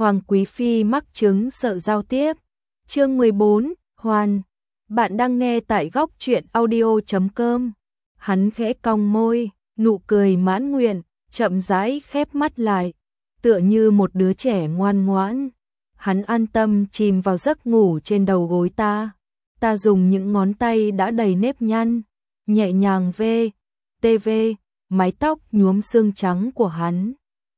Hoàng Quý Phi mắc chứng sợ giao tiếp. Chương 14, Hoàn. Bạn đang nghe tại góc truyện audio.com. Hắn khẽ cong môi, nụ cười mãn nguyện, chậm rãi khép mắt lại, tựa như một đứa trẻ ngoan ngoãn. Hắn an tâm chìm vào giấc ngủ trên đầu gối ta. Ta dùng những ngón tay đã đầy nếp nhăn, nhẹ nhàng tê mái tóc nhuốm xương trắng của hắn.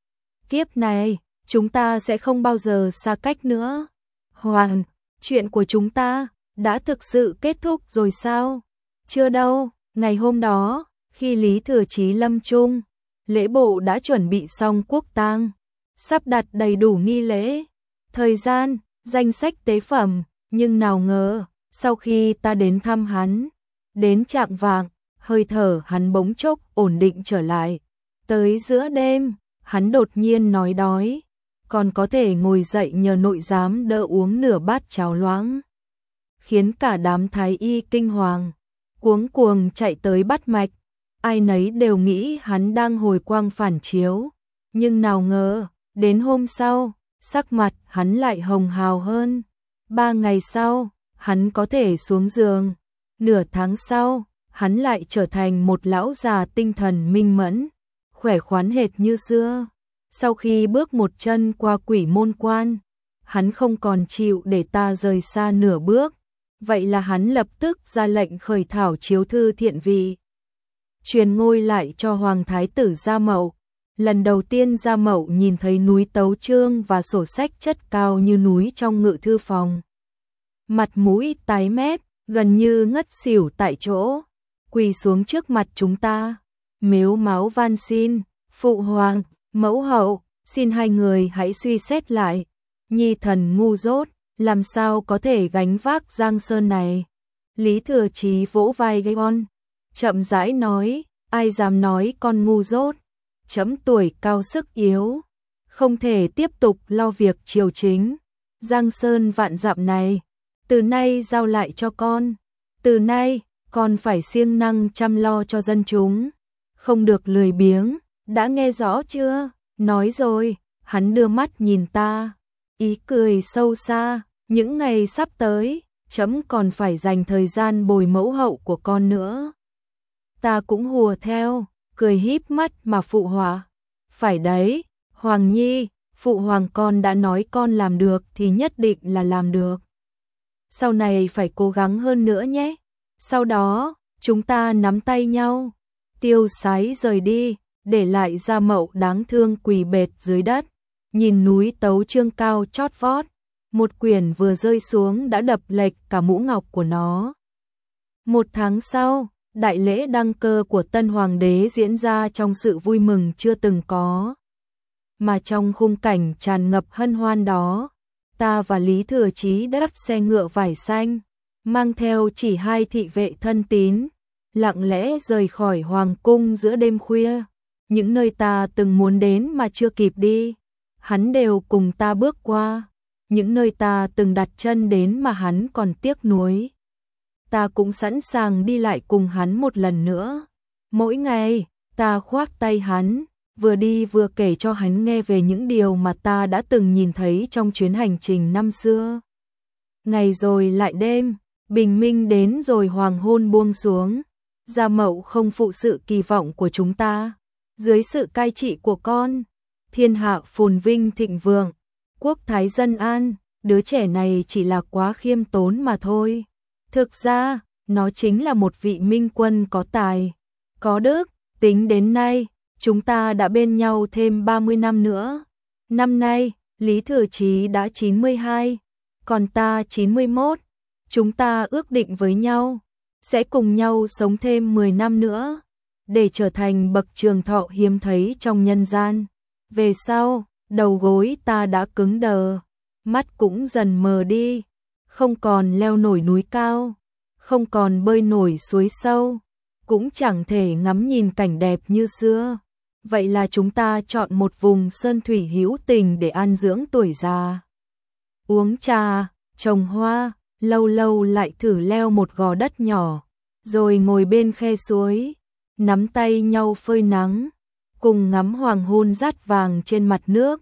Kiếp này, chúng ta sẽ không bao giờ xa cách nữa. Hoàn, chuyện của chúng ta đã thực sự kết thúc rồi sao? Chưa đâu, ngày hôm đó, khi Lý Thừa Chí lâm chung, lễ bộ đã chuẩn bị xong quốc tang, sắp đặt đầy đủ nghi lễ, thời gian, danh sách tế phẩm, nhưng nào ngờ, sau khi ta đến thăm hắn, đến chạng vạng, hơi thở hắn bỗng chốc ổn định trở lại. Tới giữa đêm, hắn đột nhiên nói đói, còn có thể ngồi dậy nhờ nội giám đỡ uống nửa bát cháo loãng. Khiến cả đám thái y kinh hoàng, cuống cuồng chạy tới bắt mạch, ai nấy đều nghĩ hắn đang hồi quang phản chiếu. Nhưng nào ngờ, đến hôm sau, sắc mặt hắn lại hồng hào hơn. 3 ngày sau, hắn có thể xuống giường. Nửa tháng sau, hắn lại trở thành một lão già tinh thần minh mẫn, khỏe khoắn hệt như xưa. Sau khi bước một chân qua quỷ môn quan, hắn không còn chịu để ta rời xa nửa bước. Vậy là hắn lập tức ra lệnh khởi thảo chiếu thư thiện vị, truyền ngôi lại cho Hoàng Thái tử Gia Mậu. Lần đầu tiên Gia Mậu nhìn thấy núi tấu chương và sổ sách chất cao như núi trong ngự thư phòng. Mặt mũi tái mét, gần như ngất xỉu tại chỗ, quỳ xuống trước mặt chúng ta, mếu máo van xin, phụ hoàng, mẫu hậu, xin hai người hãy suy xét lại, nhi thần ngu dốt, làm sao có thể gánh vác giang sơn này. Lý Thừa Chí vỗ vai Gaion, chậm rãi nói, ai dám nói con ngu dốt, chấm tuổi cao sức yếu, không thể tiếp tục lo việc triều chính. Giang sơn vạn dặm này, từ nay giao lại cho con, từ nay con phải siêng năng chăm lo cho dân chúng, không được lười biếng, đã nghe rõ chưa? Nói rồi, hắn đưa mắt nhìn ta, ý cười sâu xa, những ngày sắp tới, chấm còn phải dành thời gian bồi mẫu hậu của con nữa. Ta cũng hùa theo, cười híp mắt mà phụ họa. Phải đấy, Hoàng Nhi, phụ hoàng con đã nói con làm được thì nhất định là làm được. Sau này phải cố gắng hơn nữa nhé. Sau đó, chúng ta nắm tay nhau, tiêu sái rời đi, để lại Gia Mậu đáng thương quỳ bệt dưới đất, nhìn núi tấu chương cao chót vót, một quyển vừa rơi xuống đã đập lệch cả mũ ngọc của nó. 1 tháng sau, đại lễ đăng cơ của tân hoàng đế diễn ra trong sự vui mừng chưa từng có. Mà trong khung cảnh tràn ngập hân hoan đó, ta và Lý Thừa Chí đã đắp xe ngựa vải xanh, mang theo chỉ 2 thị vệ thân tín, lặng lẽ rời khỏi hoàng cung giữa đêm khuya. Những nơi ta từng muốn đến mà chưa kịp đi, hắn đều cùng ta bước qua. Những nơi ta từng đặt chân đến mà hắn còn tiếc nuối, ta cũng sẵn sàng đi lại cùng hắn một lần nữa. Mỗi ngày, ta khoác tay hắn, vừa đi vừa kể cho hắn nghe về những điều mà ta đã từng nhìn thấy trong chuyến hành trình năm xưa. Ngày rồi lại đêm, bình minh đến rồi hoàng hôn buông xuống. Gia Mậu không phụ sự kỳ vọng của chúng ta. Dưới sự cai trị của con, thiên hạ phồn vinh thịnh vượng, quốc thái dân an. Đứa trẻ này chỉ là quá khiêm tốn mà thôi. Thực ra, nó chính là một vị minh quân có tài, có đức. Tính đến nay, chúng ta đã bên nhau thêm 30 năm nữa. Năm nay, Lý Thừa Chí đã 92, còn ta 91. Chúng ta ước định với nhau, sẽ cùng nhau sống thêm 10 năm nữa, để trở thành bậc trường thọ hiếm thấy trong nhân gian. Về sau, đầu gối ta đã cứng đờ, mắt cũng dần mờ đi, không còn leo nổi núi cao, không còn bơi nổi suối sâu, cũng chẳng thể ngắm nhìn cảnh đẹp như xưa. Vậy là chúng ta chọn một vùng sơn thủy hữu tình để an dưỡng tuổi già. Uống trà, trồng hoa, lâu lâu lại thử leo một gò đất nhỏ, rồi ngồi bên khe suối, nắm tay nhau phơi nắng, cùng ngắm hoàng hôn rát vàng trên mặt nước.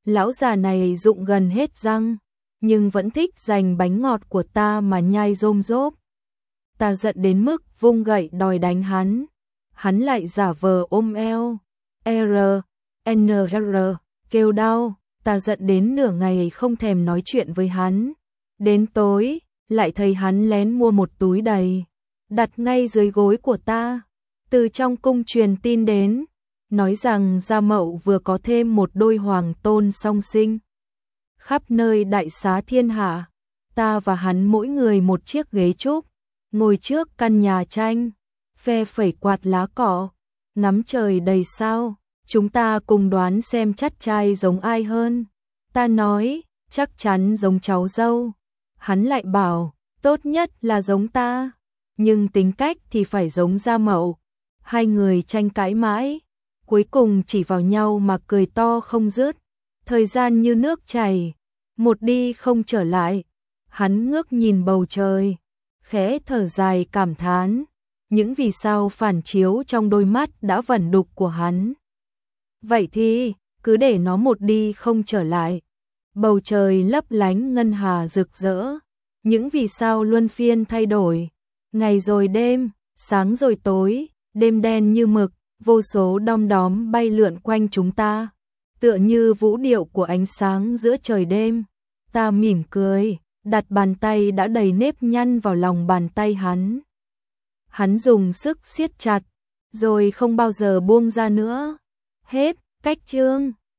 Lão già này rụng gần hết răng, nhưng vẫn thích dành bánh ngọt của ta mà nhai rôm rốp. Ta giận đến mức vung gậy đòi đánh hắn. Hắn lại giả vờ ôm eo. NR, kêu đau. Ta giận đến nửa ngày không thèm nói chuyện với hắn. Đến tối, lại thấy hắn lén mua một túi đầy, đặt ngay dưới gối của ta. Từ trong cung truyền tin đến, nói rằng Gia Mậu vừa có thêm một đôi hoàng tôn song sinh. Khắp nơi đại xá thiên hạ, ta và hắn mỗi người một chiếc ghế trúc, ngồi trước căn nhà tranh, phe phẩy quạt lá cỏ, ngắm trời đầy sao. Chúng ta cùng đoán xem chắt trai giống ai hơn. Ta nói, chắc chắn giống cháu dâu. Hắn lại bảo, tốt nhất là giống ta, nhưng tính cách thì phải giống Gia Mậu. Hai người tranh cãi mãi, cuối cùng chỉ vào nhau mà cười to không dứt. Thời gian như nước chảy, một đi không trở lại. Hắn ngước nhìn bầu trời, khẽ thở dài cảm thán. Những vì sao phản chiếu trong đôi mắt đã vẩn đục của hắn. Vậy thì, cứ để nó một đi không trở lại. Bầu trời lấp lánh ngân hà rực rỡ, những vì sao luân phiên thay đổi. Ngày rồi đêm, sáng rồi tối, đêm đen như mực, vô số đom đóm bay lượn quanh chúng ta, tựa như vũ điệu của ánh sáng giữa trời đêm. Ta mỉm cười, đặt bàn tay đã đầy nếp nhăn vào lòng bàn tay hắn. Hắn dùng sức siết chặt, rồi không bao giờ buông ra nữa. Hết, cách chương.